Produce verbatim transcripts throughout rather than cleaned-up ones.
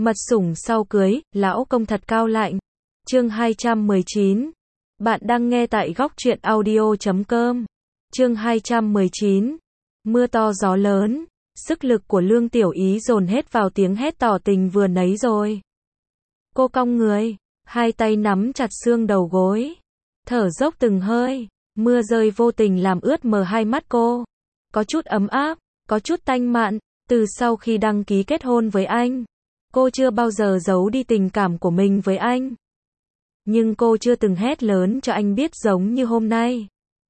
Mật sủng sau cưới, lão công thật cao lạnh. Chương hai trăm mười chín. Bạn đang nghe tại góc truyện audio chấm com. Chương hai trăm mười chín. Mưa to gió lớn, sức lực của Lương Tiểu Ý dồn hết vào tiếng hét tỏ tình vừa nấy rồi. Cô cong người, hai tay nắm chặt xương đầu gối, thở dốc từng hơi, mưa rơi vô tình làm ướt mờ hai mắt cô. Có chút ấm áp, có chút tanh mặn, từ sau khi đăng ký kết hôn với anh, cô chưa bao giờ giấu đi tình cảm của mình với anh. Nhưng cô chưa từng hét lớn cho anh biết giống như hôm nay.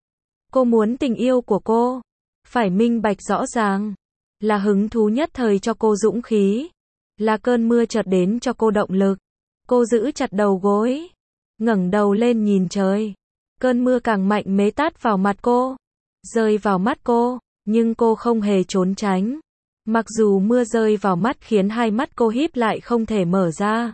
Cô muốn tình yêu của cô phải minh bạch rõ ràng, là hứng thú nhất thời cho cô dũng khí, là cơn mưa chợt đến cho cô động lực. Cô giữ chặt đầu gối, ngẩng đầu lên nhìn trời. Cơn mưa càng mạnh mẽ tát vào mặt cô, rơi vào mắt cô, nhưng cô không hề trốn tránh. Mặc dù mưa rơi vào mắt khiến hai mắt cô híp lại không thể mở ra,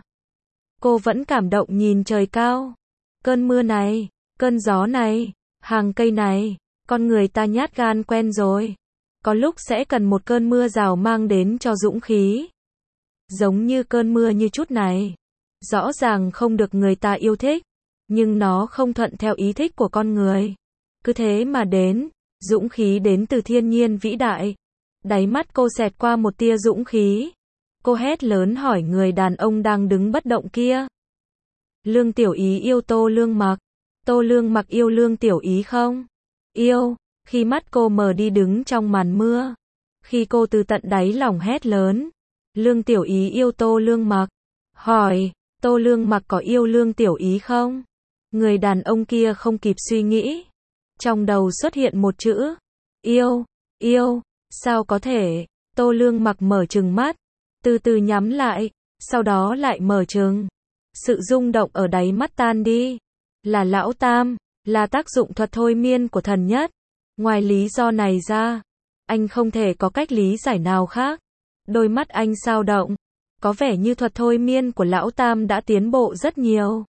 cô vẫn cảm động nhìn trời cao. Cơn mưa này, cơn gió này, hàng cây này, con người ta nhát gan quen rồi. Có lúc sẽ cần một cơn mưa rào mang đến cho dũng khí. Giống như cơn mưa như chút này. Rõ ràng không được người ta yêu thích, nhưng nó không thuận theo ý thích của con người. Cứ thế mà đến, dũng khí đến từ thiên nhiên vĩ đại. Đáy mắt cô xẹt qua một tia dũng khí. Cô hét lớn hỏi người đàn ông đang đứng bất động kia. Lương Tiểu Ý yêu Tô Lương Mặc. Tô Lương Mặc yêu Lương Tiểu Ý không? Yêu. Khi mắt cô mờ đi đứng trong màn mưa, khi cô từ tận đáy lòng hét lớn, Lương Tiểu Ý yêu Tô Lương Mặc. Hỏi, Tô Lương Mặc có yêu Lương Tiểu Ý không? Người đàn ông kia không kịp suy nghĩ, trong đầu xuất hiện một chữ, yêu, yêu, sao có thể? Tô Lương Mặc mở trừng mắt, từ từ nhắm lại, sau đó lại mở trừng. Sự rung động ở đáy mắt tan đi. Là lão tam, là tác dụng thuật thôi miên của thần nhất. Ngoài lý do này ra, anh không thể có cách lý giải nào khác. Đôi mắt anh sao động, có vẻ như thuật thôi miên của lão tam đã tiến bộ rất nhiều.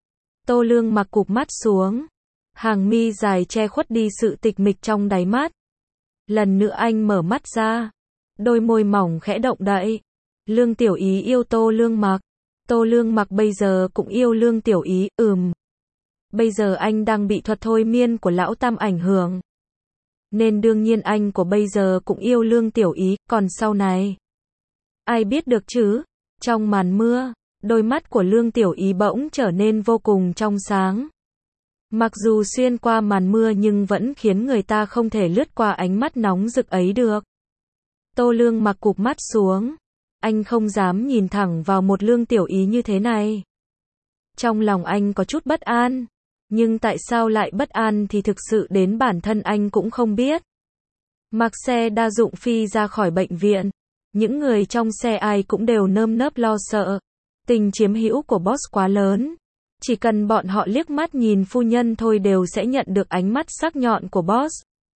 Tô Lương Mặc cụp mắt xuống, hàng mi dài che khuất đi sự tịch mịch trong đáy mắt. Lần nữa anh mở mắt ra, đôi môi mỏng khẽ động đậy. Lương Tiểu Ý yêu Tô Lương Mặc, Tô Lương Mặc bây giờ cũng yêu Lương Tiểu Ý, ừm. Bây giờ anh đang bị thuật thôi miên của lão tam ảnh hưởng, nên đương nhiên anh của bây giờ cũng yêu Lương Tiểu Ý, còn sau này, ai biết được chứ? Trong màn mưa, đôi mắt của Lương Tiểu Ý bỗng trở nên vô cùng trong sáng. Mặc dù xuyên qua màn mưa nhưng vẫn khiến người ta không thể lướt qua ánh mắt nóng rực ấy được. Tô Lương Mặc cụp mắt xuống, anh không dám nhìn thẳng vào một Lương Tiểu Ý như thế này. Trong lòng anh có chút bất an, nhưng tại sao lại bất an thì thực sự đến bản thân anh cũng không biết. Mặc xe đa dụng phi ra khỏi bệnh viện, những người trong xe ai cũng đều nơm nớp lo sợ. Tình chiếm hữu của boss quá lớn, chỉ cần bọn họ liếc mắt nhìn phu nhân thôi đều sẽ nhận được ánh mắt sắc nhọn của boss.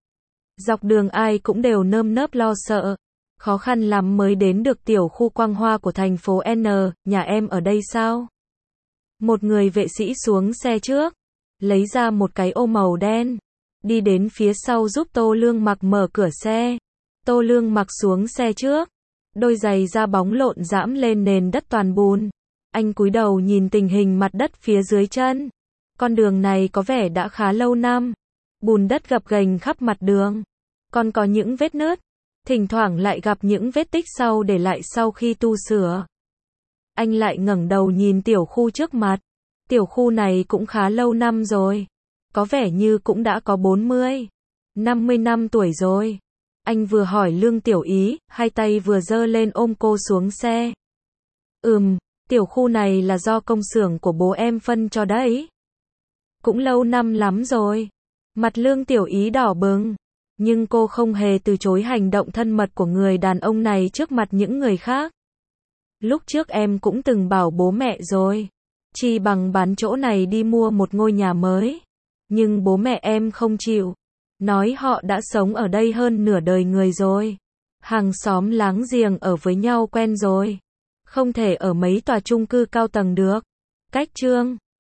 Dọc đường ai cũng đều nơm nớp lo sợ, khó khăn lắm mới đến được tiểu khu quang hoa của thành phố N, nhà em ở đây sao? Một người vệ sĩ xuống xe trước, lấy ra một cái ô màu đen, đi đến phía sau giúp Tô Lương Mặc mở cửa xe. Tô Lương Mặc xuống xe trước, đôi giày da bóng lộn dẫm lên nền đất toàn bùn. Anh cúi đầu nhìn tình hình mặt đất phía dưới chân. Con đường này có vẻ đã khá lâu năm, bùn đất gập ghềnh khắp mặt đường, còn có những vết nứt, thỉnh thoảng lại gặp những vết tích sau để lại sau khi tu sửa. Anh lại ngẩng đầu nhìn tiểu khu trước mặt. Tiểu khu này cũng khá lâu năm rồi, có vẻ như cũng đã có bốn mươi, năm mươi năm tuổi rồi. Anh vừa hỏi Lương Tiểu Ý, hai tay vừa giơ lên ôm cô xuống xe. Ừm, tiểu khu này là do công xưởng của bố em phân cho đấy. Cũng lâu năm lắm rồi. Mặt Lương Tiểu Ý đỏ bừng, nhưng cô không hề từ chối hành động thân mật của người đàn ông này trước mặt những người khác. Lúc trước em cũng từng bảo bố mẹ rồi, chỉ bằng bán chỗ này đi mua một ngôi nhà mới. Nhưng bố mẹ em không chịu, nói họ đã sống ở đây hơn nửa đời người rồi. Hàng xóm láng giềng ở với nhau quen rồi, không thể ở mấy tòa chung cư cao tầng được. Cách Trương